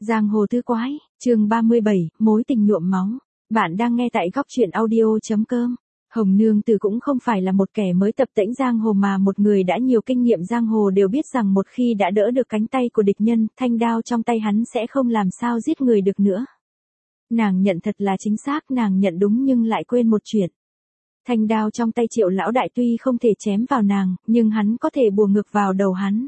Giang hồ tứ quái, chương 37, mối tình nhuộm máu. Bạn đang nghe tại góc truyện audio.com. Hồng Nương Tử cũng không phải là một kẻ mới tập tễnh giang hồ mà một người đã nhiều kinh nghiệm giang hồ đều biết rằng một khi đã đỡ được cánh tay của địch nhân, thanh đao trong tay hắn sẽ không làm sao giết người được nữa. Nàng nhận thật là chính xác, nàng nhận đúng nhưng lại quên một chuyện. Thanh đao trong tay Triệu lão đại tuy không thể chém vào nàng, nhưng hắn có thể bùa ngược vào đầu hắn.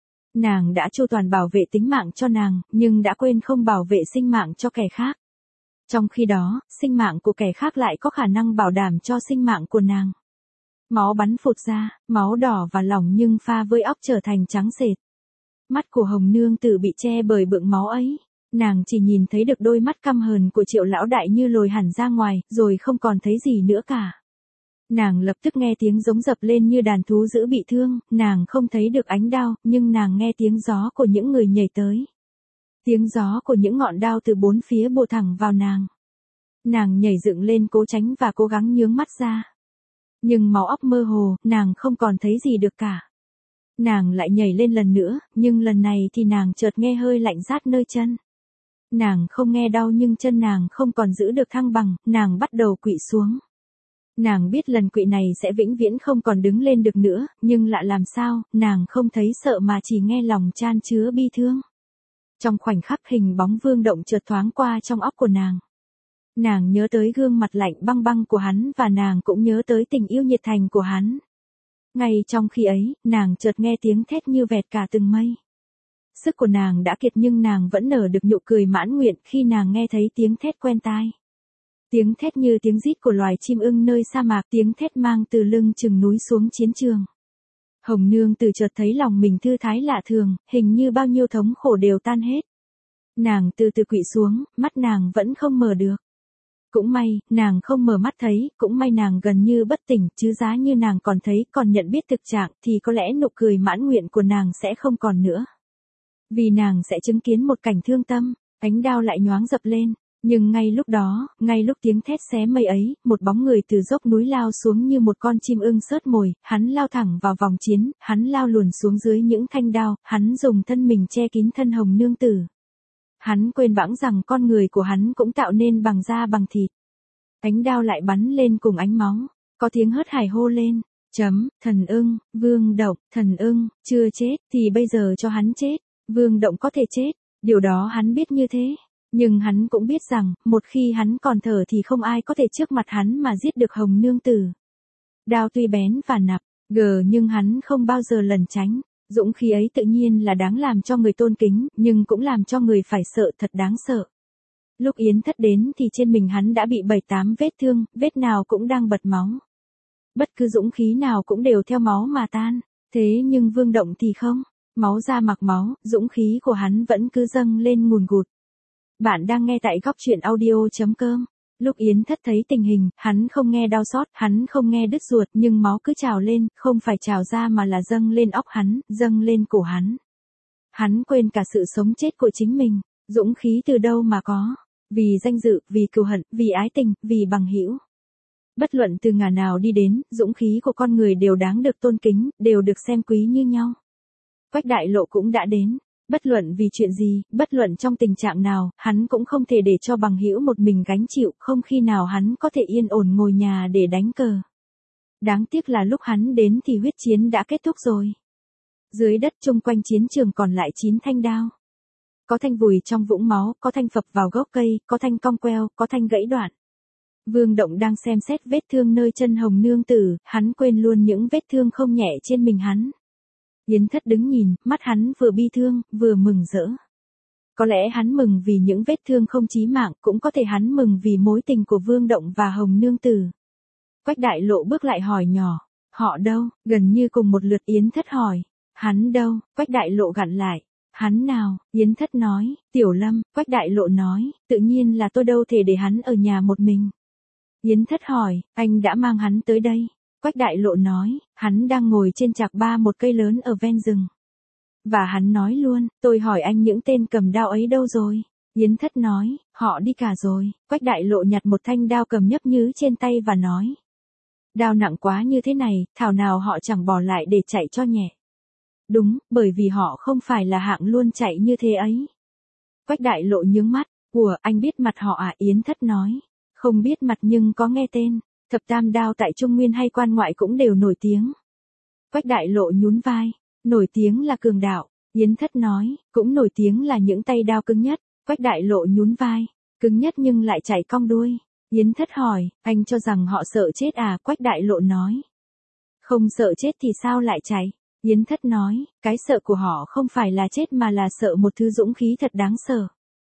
Nàng đã chu toàn bảo vệ tính mạng cho nàng, nhưng đã quên không bảo vệ sinh mạng cho kẻ khác. Trong khi đó, sinh mạng của kẻ khác lại có khả năng bảo đảm cho sinh mạng của nàng. Máu bắn phụt ra, máu đỏ và lỏng nhưng pha với óc trở thành trắng xệt. Mắt của Hồng Nương Tử bị che bởi bựng máu ấy. Nàng chỉ nhìn thấy được đôi mắt căm hờn của Triệu lão đại như lồi hẳn ra ngoài, rồi không còn thấy gì nữa cả. Nàng lập tức nghe tiếng giống dập lên như đàn thú dữ bị thương, nàng không thấy được ánh đao, nhưng nàng nghe tiếng gió của những người nhảy tới. Tiếng gió của những ngọn đao từ bốn phía bổ thẳng vào nàng. Nàng nhảy dựng lên cố tránh và cố gắng nhướng mắt ra. Nhưng máu óc mơ hồ, nàng không còn thấy gì được cả. Nàng lại nhảy lên lần nữa, nhưng lần này thì nàng chợt nghe hơi lạnh rát nơi chân. Nàng không nghe đau nhưng chân nàng không còn giữ được thăng bằng, nàng bắt đầu quỵ xuống. Nàng biết lần quỵ này sẽ vĩnh viễn không còn đứng lên được nữa, nhưng lạ làm sao, nàng không thấy sợ mà chỉ nghe lòng chan chứa bi thương. Trong khoảnh khắc hình bóng Vương Động chợt thoáng qua trong óc của nàng. Nàng nhớ tới gương mặt lạnh băng băng của hắn và nàng cũng nhớ tới tình yêu nhiệt thành của hắn. Ngay trong khi ấy, nàng chợt nghe tiếng thét như vẹt cả từng mây. Sức của nàng đã kiệt nhưng nàng vẫn nở được nụ cười mãn nguyện khi nàng nghe thấy tiếng thét quen tai. Tiếng thét như tiếng rít của loài chim ưng nơi sa mạc, tiếng thét mang từ lưng chừng núi xuống chiến trường. Hồng Nương Tử chợt thấy lòng mình thư thái lạ thường, hình như bao nhiêu thống khổ đều tan hết. Nàng từ từ quỵ xuống, mắt nàng vẫn không mở được. Cũng may, nàng không mở mắt thấy, cũng may nàng gần như bất tỉnh, chứ giá như nàng còn thấy, còn nhận biết thực trạng, thì có lẽ nụ cười mãn nguyện của nàng sẽ không còn nữa. Vì nàng sẽ chứng kiến một cảnh thương tâm, ánh đao lại nhoáng dập lên. Nhưng ngay lúc đó, ngay lúc tiếng thét xé mây ấy, một bóng người từ dốc núi lao xuống như một con chim ưng sớt mồi, hắn lao thẳng vào vòng chiến, hắn lao luồn xuống dưới những thanh đao, hắn dùng thân mình che kín thân Hồng Nương Tử. Hắn quên bẵng rằng con người của hắn cũng tạo nên bằng da bằng thịt. Ánh đao lại bắn lên cùng ánh máu, có tiếng hớt hải hô lên, thần ưng, Vương Động, thần ưng, chưa chết, thì bây giờ cho hắn chết, Vương Động có thể chết, điều đó hắn biết như thế. Nhưng hắn cũng biết rằng, một khi hắn còn thở thì không ai có thể trước mặt hắn mà giết được Hồng Nương Tử. Đao tuy bén và nặng, nhưng hắn không bao giờ lẩn tránh. Dũng khí ấy tự nhiên là đáng làm cho người tôn kính, nhưng cũng làm cho người phải sợ, thật đáng sợ. Lúc Yến Thất đến thì trên mình hắn đã bị 7-8 vết thương, vết nào cũng đang bật máu. Bất cứ dũng khí nào cũng đều theo máu mà tan. Thế nhưng Vương Động thì không, máu ra mặc máu, dũng khí của hắn vẫn cứ dâng lên ngùn ngụt. Bạn đang nghe tại góc truyện audio.com. Lúc Yến Thất thấy tình hình, hắn không nghe đau xót, hắn không nghe đứt ruột, nhưng máu cứ trào lên, không phải trào ra mà là dâng lên óc hắn, dâng lên cổ hắn. Hắn quên cả sự sống chết của chính mình, dũng khí từ đâu mà có, vì danh dự, vì cừu hận, vì ái tình, vì bằng hữu. Bất luận từ ngả nào đi đến, dũng khí của con người đều đáng được tôn kính, đều được xem quý như nhau. Quách Đại Lộ cũng đã đến. Bất luận vì chuyện gì, bất luận trong tình trạng nào, hắn cũng không thể để cho bằng hữu một mình gánh chịu, không khi nào hắn có thể yên ổn ngồi nhà để đánh cờ. Đáng tiếc là lúc hắn đến thì huyết chiến đã kết thúc rồi. Dưới đất chung quanh chiến trường còn lại 9 thanh đao. Có thanh vùi trong vũng máu, có thanh phập vào gốc cây, có thanh cong queo, có thanh gãy đoạn. Vương Động đang xem xét vết thương nơi chân Hồng Nương Tử, hắn quên luôn những vết thương không nhẹ trên mình hắn. Yến Thất đứng nhìn, mắt hắn vừa bi thương, vừa mừng rỡ. Có lẽ hắn mừng vì những vết thương không chí mạng, cũng có thể hắn mừng vì mối tình của Vương Động và Hồng Nương Tử. Quách Đại Lộ bước lại hỏi nhỏ, họ đâu, gần như cùng một lượt Yến Thất hỏi. Hắn đâu, Quách Đại Lộ gặn lại. Hắn nào, Yến Thất nói, Tiểu Lâm, Quách Đại Lộ nói, tự nhiên là tôi đâu thể để hắn ở nhà một mình. Yến Thất hỏi, anh đã mang hắn tới đây. Quách Đại Lộ nói, hắn đang ngồi trên chạc ba một cây lớn ở ven rừng. Và hắn nói luôn, tôi hỏi anh những tên cầm đao ấy đâu rồi? Yến Thất nói, họ đi cả rồi. Quách Đại Lộ nhặt một thanh đao cầm nhấp nhứ trên tay và nói. Đao nặng quá như thế này, thảo nào họ chẳng bỏ lại để chạy cho nhẹ. Đúng, bởi vì họ không phải là hạng luôn chạy như thế ấy. Quách Đại Lộ nhướng mắt, anh biết mặt họ à? Yến Thất nói, không biết mặt nhưng có nghe tên, thập tam đao tại Trung Nguyên hay quan ngoại cũng đều nổi tiếng. Quách Đại Lộ nhún vai, nổi tiếng là cường đạo. Yến Thất nói, cũng nổi tiếng là những tay đao cứng nhất. Quách Đại Lộ nhún vai, cứng nhất nhưng lại chạy cong đuôi. Yến Thất hỏi, anh cho rằng họ sợ chết à? Quách Đại Lộ nói, không sợ chết thì sao lại chạy? Yến Thất nói, cái sợ của họ không phải là chết mà là sợ một thứ dũng khí thật đáng sợ.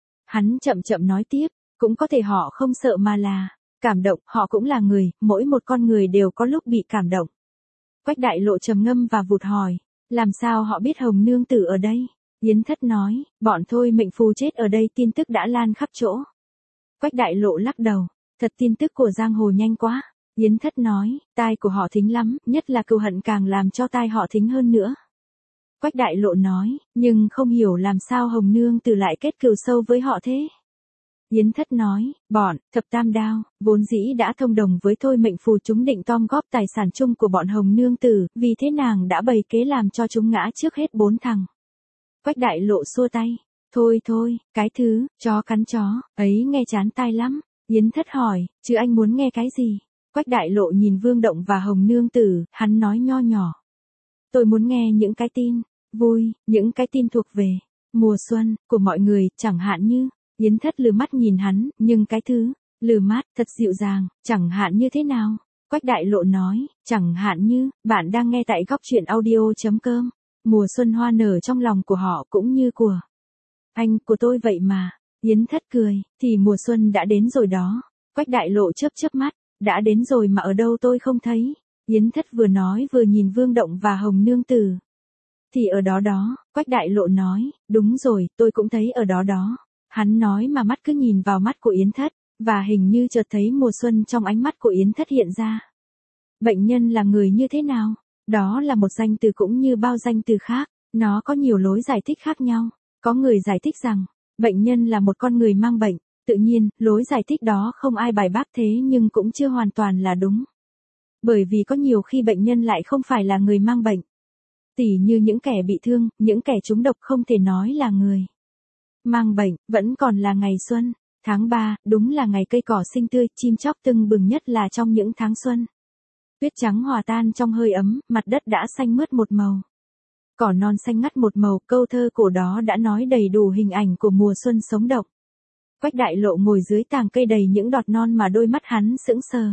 Hắn chậm chậm nói tiếp, cũng có thể họ không sợ mà là cảm động, họ cũng là người, mỗi một con người đều có lúc bị cảm động. Quách Đại Lộ trầm ngâm và vụt hỏi, làm sao họ biết Hồng nương tử ở đây? Yến Thất nói, bọn thôi mệnh phù chết ở đây, tin tức đã lan khắp chỗ. Quách Đại Lộ lắc đầu, thật tin tức của giang hồ nhanh quá. Yến Thất nói, tai của họ thính lắm, nhất là cừu hận càng làm cho tai họ thính hơn nữa. Quách Đại Lộ nói, nhưng không hiểu làm sao Hồng nương tử lại kết cừu sâu với họ thế. Yến Thất nói, bọn thập tam đao vốn dĩ đã thông đồng với thôi mệnh phù, chúng định gom góp tài sản chung của bọn Hồng nương tử, vì thế nàng đã bày kế làm cho chúng ngã trước hết 4 thằng. Quách Đại Lộ xua tay, thôi, cái thứ chó cắn chó ấy nghe chán tai lắm. Yến Thất hỏi, chứ anh muốn nghe cái gì? Quách Đại Lộ nhìn Vương Động và Hồng nương tử, hắn nói nho nhỏ, tôi muốn nghe những cái tin vui, những cái tin thuộc về mùa xuân của mọi người, chẳng hạn như. Yến Thất lừ mắt nhìn hắn, nhưng cái thứ lừ mắt thật dịu dàng, chẳng hạn như thế nào? Quách Đại Lộ nói, chẳng hạn như, bạn đang nghe tại góc truyện audio.com. Mùa xuân hoa nở trong lòng của họ cũng như của anh, của tôi vậy mà. Yến Thất cười, thì mùa xuân đã đến rồi đó. Quách Đại Lộ chớp chớp mắt, đã đến rồi mà ở đâu tôi không thấy. Yến Thất vừa nói vừa nhìn Vương Động và Hồng nương tử. Thì ở đó đó, Quách Đại Lộ nói, đúng rồi, tôi cũng thấy ở đó đó. Hắn nói mà mắt cứ nhìn vào mắt của Yến Thất, và hình như chợt thấy mùa xuân trong ánh mắt của Yến Thất hiện ra. Bệnh nhân là người như thế nào? Đó là một danh từ cũng như bao danh từ khác, nó có nhiều lối giải thích khác nhau. Có người giải thích rằng, bệnh nhân là một con người mang bệnh, tự nhiên, lối giải thích đó không ai bài bác thế nhưng cũng chưa hoàn toàn là đúng. Bởi vì có nhiều khi bệnh nhân lại không phải là người mang bệnh. Tỉ như những kẻ bị thương, những kẻ trúng độc không thể nói là người mang bệnh, vẫn còn là ngày xuân. Tháng 3, đúng là ngày cây cỏ xinh tươi, chim chóc tưng bừng nhất là trong những tháng xuân. Tuyết trắng hòa tan trong hơi ấm, mặt đất đã xanh mướt một màu. Cỏ non xanh ngắt một màu, câu thơ cổ đó đã nói đầy đủ hình ảnh của mùa xuân sống động. Quách Đại Lộ ngồi dưới tàng cây đầy những đọt non mà đôi mắt hắn sững sờ.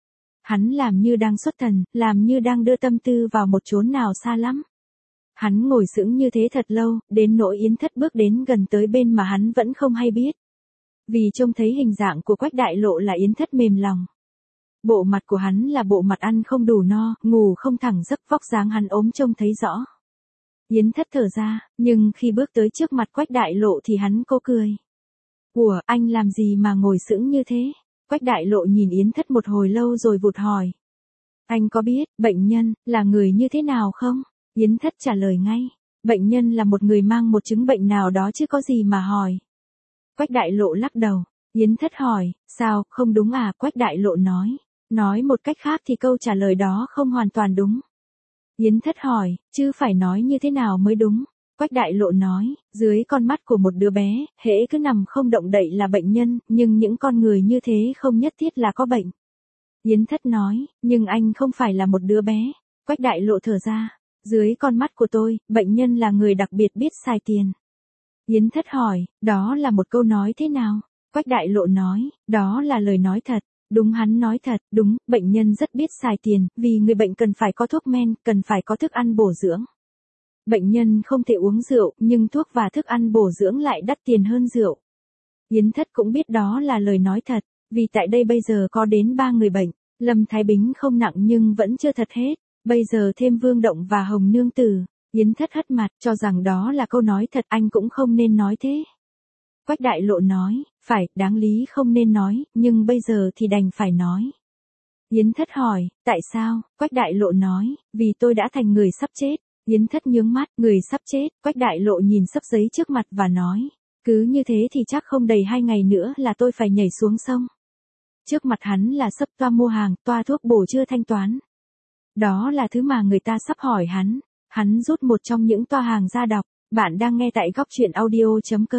Hắn làm như đang xuất thần, làm như đang đưa tâm tư vào một chốn nào xa lắm. Hắn ngồi sững như thế thật lâu, đến nỗi Yến Thất bước đến gần tới bên mà hắn vẫn không hay biết. Vì trông thấy hình dạng của Quách Đại Lộ là Yến Thất mềm lòng. Bộ mặt của hắn là bộ mặt ăn không đủ no, ngủ không thẳng giấc, vóc dáng hắn ốm trông thấy rõ. Yến Thất thở ra, nhưng khi bước tới trước mặt Quách Đại Lộ thì hắn cố cười. Anh làm gì mà ngồi sững như thế? Quách Đại Lộ nhìn Yến Thất một hồi lâu rồi vụt hỏi. Anh có biết, bệnh nhân, là người như thế nào không? Yến Thất trả lời ngay. Bệnh nhân là một người mang một chứng bệnh nào đó chứ có gì mà hỏi. Quách Đại Lộ lắc đầu. Yến Thất hỏi, sao, không đúng à? Quách Đại Lộ nói. Nói một cách khác thì câu trả lời đó không hoàn toàn đúng. Yến Thất hỏi, chứ phải nói như thế nào mới đúng? Quách Đại Lộ nói, dưới con mắt của một đứa bé, hễ cứ nằm không động đậy là bệnh nhân, nhưng những con người như thế không nhất thiết là có bệnh. Yến Thất nói, nhưng anh không phải là một đứa bé. Quách Đại Lộ thở ra, dưới con mắt của tôi, bệnh nhân là người đặc biệt biết xài tiền. Yến Thất hỏi, đó là một câu nói thế nào? Quách Đại Lộ nói, đó là lời nói thật. Đúng, hắn nói thật, đúng, bệnh nhân rất biết xài tiền, vì người bệnh cần phải có thuốc men, cần phải có thức ăn bổ dưỡng. Bệnh nhân không thể uống rượu, nhưng thuốc và thức ăn bổ dưỡng lại đắt tiền hơn rượu. Yến Thất cũng biết đó là lời nói thật, vì tại đây bây giờ có đến 3 người bệnh, Lâm Thái Bính không nặng nhưng vẫn chưa thật hết, bây giờ thêm Vương Động và Hồng nương tử. Yến Thất hất mặt, cho rằng đó là câu nói thật, anh cũng không nên nói thế. Quách Đại Lộ nói, phải, đáng lý không nên nói, nhưng bây giờ thì đành phải nói. Yến Thất hỏi, tại sao? Quách Đại Lộ nói, vì tôi đã thành người sắp chết. Yến Thất nhướng mắt, người sắp chết. Quách Đại Lộ nhìn sấp giấy trước mặt và nói, cứ như thế thì chắc không đầy 2 ngày nữa là tôi phải nhảy xuống sông. Trước mặt hắn là sấp toa mua hàng, toa thuốc bổ chưa thanh toán. Đó là thứ mà người ta sắp hỏi hắn. Hắn rút một trong những toa hàng ra đọc. Bạn đang nghe tại góc truyện audio.com.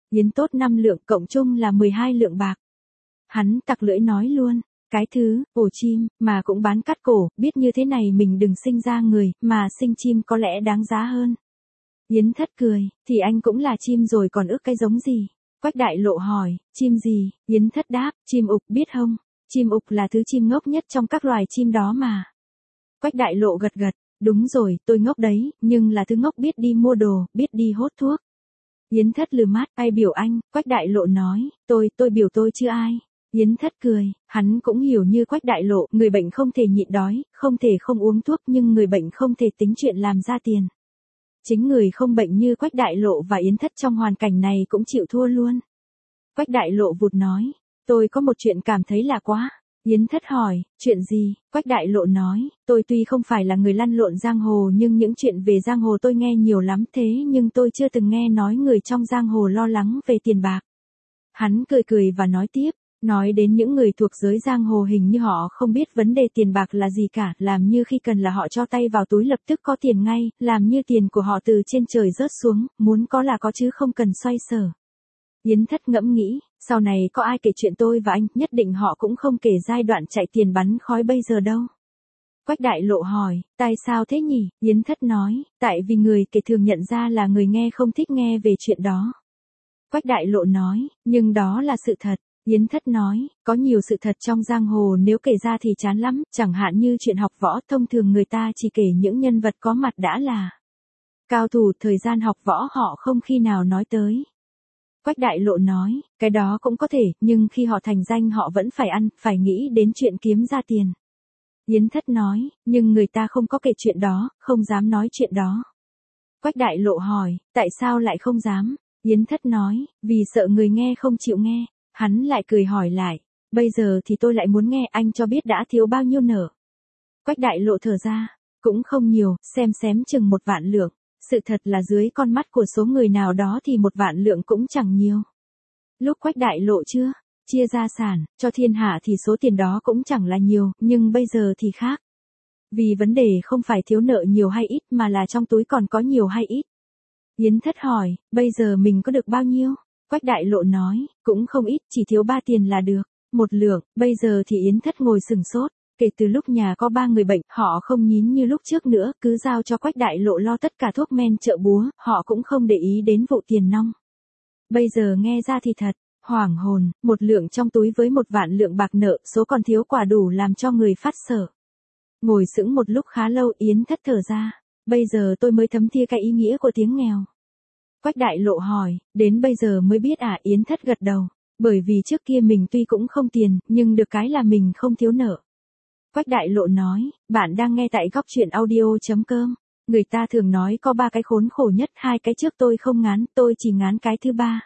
Yến tốt 5 lượng cộng chung là 12 lượng bạc. Hắn tặc lưỡi nói luôn, cái thứ, ổ chim, mà cũng bán cắt cổ, biết như thế này mình đừng sinh ra người, mà sinh chim có lẽ đáng giá hơn. Yến thất cười, thì anh cũng là chim rồi còn ước cái giống gì? Quách đại lộ hỏi, chim gì? Yến thất đáp, chim ục biết không? Chim ục là thứ chim ngốc nhất trong các loài chim đó mà. Quách đại lộ gật gật, đúng rồi, tôi ngốc đấy, nhưng là thứ ngốc biết đi mua đồ, biết đi hốt thuốc. Yến thất lừ mắt, ai biểu anh? Quách đại lộ nói, tôi biểu tôi chứ ai. Yến thất cười, hắn cũng hiểu như Quách đại lộ, người bệnh không thể nhịn đói, không thể không uống thuốc nhưng người bệnh không thể tính chuyện làm ra tiền. Chính người không bệnh như Quách đại lộ và Yến thất trong hoàn cảnh này cũng chịu thua luôn. Quách đại lộ vụt nói, tôi có một chuyện cảm thấy lạ quá. Yến thất hỏi, chuyện gì? Quách đại lộ nói, tôi tuy không phải là người lăn lộn giang hồ nhưng những chuyện về giang hồ tôi nghe nhiều lắm thế nhưng tôi chưa từng nghe nói người trong giang hồ lo lắng về tiền bạc. Hắn cười cười và nói tiếp, nói đến những người thuộc giới giang hồ hình như họ không biết vấn đề tiền bạc là gì cả, làm như khi cần là họ cho tay vào túi lập tức có tiền ngay, làm như tiền của họ từ trên trời rớt xuống, muốn có là có chứ không cần xoay sở. Yến thất ngẫm nghĩ, sau này có ai kể chuyện tôi và anh, nhất định họ cũng không kể giai đoạn chạy tiền bắn khói bây giờ đâu. Quách đại lộ hỏi, tại sao thế nhỉ? Yến thất nói, tại vì người kể thường nhận ra là người nghe không thích nghe về chuyện đó. Quách đại lộ nói, nhưng đó là sự thật. Yến thất nói, có nhiều sự thật trong giang hồ nếu kể ra thì chán lắm, chẳng hạn như chuyện học võ thông thường người ta chỉ kể những nhân vật có mặt đã là cao thủ, thời gian học võ họ không khi nào nói tới. Quách đại lộ nói, cái đó cũng có thể, nhưng khi họ thành danh họ vẫn phải ăn, phải nghĩ đến chuyện kiếm ra tiền. Yến thất nói, nhưng người ta không có kể chuyện đó, không dám nói chuyện đó. Quách đại lộ hỏi, tại sao lại không dám? Yến thất nói, vì sợ người nghe không chịu nghe. Hắn lại cười hỏi lại, bây giờ thì tôi lại muốn nghe, anh cho biết đã thiếu bao nhiêu nợ. Quách đại lộ thở ra, cũng không nhiều, xém chừng 1 vạn lượng. Sự thật là dưới con mắt của số người nào đó thì 1 vạn lượng cũng chẳng nhiều. Lúc Quách đại lộ chưa chia gia sản cho thiên hạ thì số tiền đó cũng chẳng là nhiều, nhưng bây giờ thì khác. Vì vấn đề không phải thiếu nợ nhiều hay ít mà là trong túi còn có nhiều hay ít. Yến thất hỏi, bây giờ mình có được bao nhiêu? Quách đại lộ nói, cũng không ít, chỉ thiếu 3 tiền là được. 1 lượng, bây giờ thì Yến thất ngồi sừng sốt. Kể từ lúc nhà có 3 người bệnh, họ không nhín như lúc trước nữa, cứ giao cho Quách đại lộ lo tất cả thuốc men chợ búa, họ cũng không để ý đến vụ tiền nong. Bây giờ nghe ra thì thật, hoảng hồn, 1 lượng trong túi với 1 vạn lượng bạc nợ, số còn thiếu quả đủ làm cho người phát sợ. Ngồi sững một lúc khá lâu Yến thất thở ra, bây giờ tôi mới thấm thía cái ý nghĩa của tiếng nghèo. Quách đại lộ hỏi, đến bây giờ mới biết à? Yến thất gật đầu, bởi vì trước kia mình tuy cũng không tiền, nhưng được cái là mình không thiếu nợ. Quách đại lộ nói, bạn đang nghe tại góc truyện audio.com. Người ta thường nói có 3 cái khốn khổ nhất, 2 cái trước tôi không ngán, tôi chỉ ngán cái thứ 3.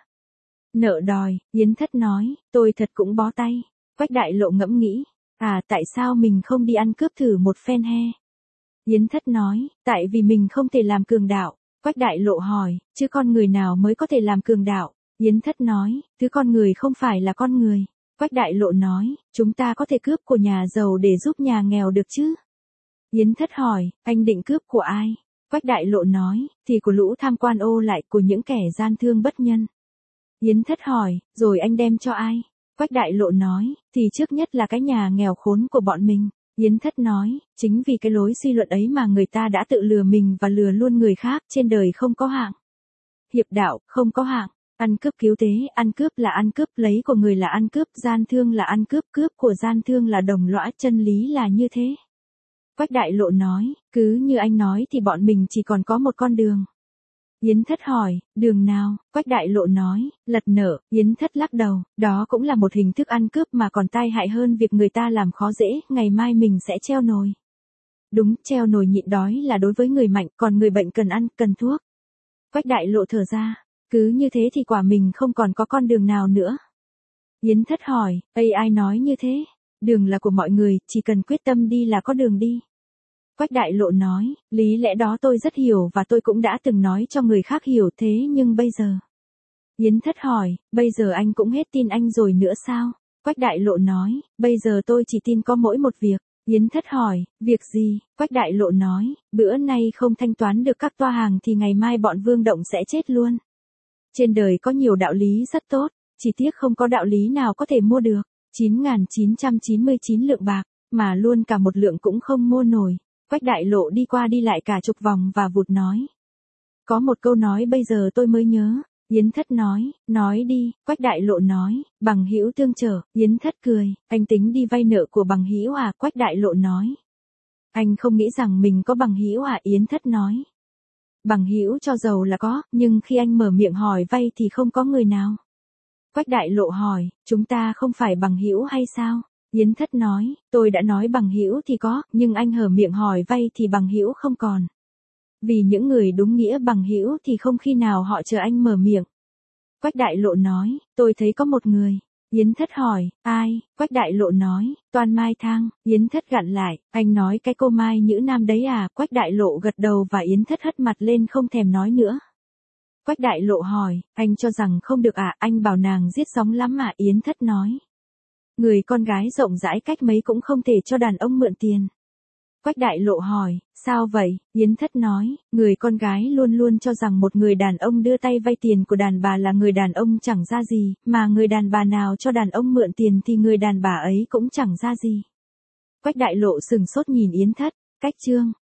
Nợ đòi. Yến thất nói, tôi thật cũng bó tay. Quách đại lộ ngẫm nghĩ, à tại sao mình không đi ăn cướp thử một phen he? Yến thất nói, tại vì mình không thể làm cường đạo. Quách đại lộ hỏi, chứ con người nào mới có thể làm cường đạo? Yến thất nói, thứ con người không phải là con người. Quách đại lộ nói, chúng ta có thể cướp của nhà giàu để giúp nhà nghèo được chứ? Yến thất hỏi, anh định cướp của ai? Quách đại lộ nói, thì của lũ tham quan ô lại, của những kẻ gian thương bất nhân. Yến thất hỏi, rồi anh đem cho ai? Quách đại lộ nói, thì trước nhất là cái nhà nghèo khốn của bọn mình. Yến thất nói, chính vì cái lối suy luận ấy mà người ta đã tự lừa mình và lừa luôn người khác, trên đời không có hạng. Hiệp đạo, không có hạng. Ăn cướp cứu tế, ăn cướp là ăn cướp, lấy của người là ăn cướp, gian thương là ăn cướp, cướp của gian thương là đồng lõa, chân lý là như thế. Quách đại lộ nói, cứ như anh nói thì bọn mình chỉ còn có một con đường. Yến thất hỏi, đường nào? Quách đại lộ nói, lật nợ. Yến thất lắc đầu, đó cũng là một hình thức ăn cướp mà còn tai hại hơn việc người ta làm khó dễ, ngày mai mình sẽ treo nồi. Đúng, treo nồi nhịn đói là đối với người mạnh, còn người bệnh cần ăn, cần thuốc. Quách đại lộ thở ra, cứ như thế thì quả mình không còn có con đường nào nữa. Yến thất hỏi, ai nói như thế? Đường là của mọi người, chỉ cần quyết tâm đi là có đường đi. Quách đại lộ nói, lý lẽ đó tôi rất hiểu và tôi cũng đã từng nói cho người khác hiểu thế nhưng bây giờ. Yến thất hỏi, bây giờ anh cũng hết tin anh rồi nữa sao? Quách đại lộ nói, bây giờ tôi chỉ tin có mỗi một việc. Yến thất hỏi, việc gì? Quách đại lộ nói, bữa nay không thanh toán được các toa hàng thì ngày mai bọn Vương Động sẽ chết luôn. Trên đời có nhiều đạo lý rất tốt, chỉ tiếc không có đạo lý nào có thể mua được. 9.999 lượng bạc, mà luôn cả một lượng cũng không mua nổi. Quách Đại Lộ đi qua đi lại cả chục vòng và vụt nói. Có một câu nói bây giờ tôi mới nhớ. Yến Thất nói đi. Quách Đại Lộ nói, bằng hữu tương trợ. Yến Thất cười, anh tính đi vay nợ của bằng hữu à? Quách Đại Lộ nói. Anh không nghĩ rằng mình có bằng hữu à? Yến Thất nói. Bằng hữu cho giàu là có, nhưng khi anh mở miệng hỏi vay thì không có người nào. Quách Đại Lộ hỏi, chúng ta không phải bằng hữu hay sao? Yến Thất nói, tôi đã nói bằng hữu thì có, nhưng anh hở miệng hỏi vay thì bằng hữu không còn. Vì những người đúng nghĩa bằng hữu thì không khi nào họ chờ anh mở miệng. Quách Đại Lộ nói, tôi thấy có một người. Yến Thất hỏi, ai? Quách Đại Lộ nói, Toan Mai Thang. Yến Thất gặn lại, anh nói cái cô Mai Nhữ Nam đấy à? Quách Đại Lộ gật đầu và Yến Thất hất mặt lên không thèm nói nữa. Quách Đại Lộ hỏi, anh cho rằng không được à? Anh bảo nàng giết sóng lắm à? Yến Thất nói. Người con gái rộng rãi cách mấy cũng không thể cho đàn ông mượn tiền. Quách Đại Lộ hỏi, sao vậy? Yến Thất nói, người con gái luôn luôn cho rằng một người đàn ông đưa tay vay tiền của đàn bà là người đàn ông chẳng ra gì, mà người đàn bà nào cho đàn ông mượn tiền thì người đàn bà ấy cũng chẳng ra gì. Quách Đại Lộ sừng sốt nhìn Yến Thất, cách chương.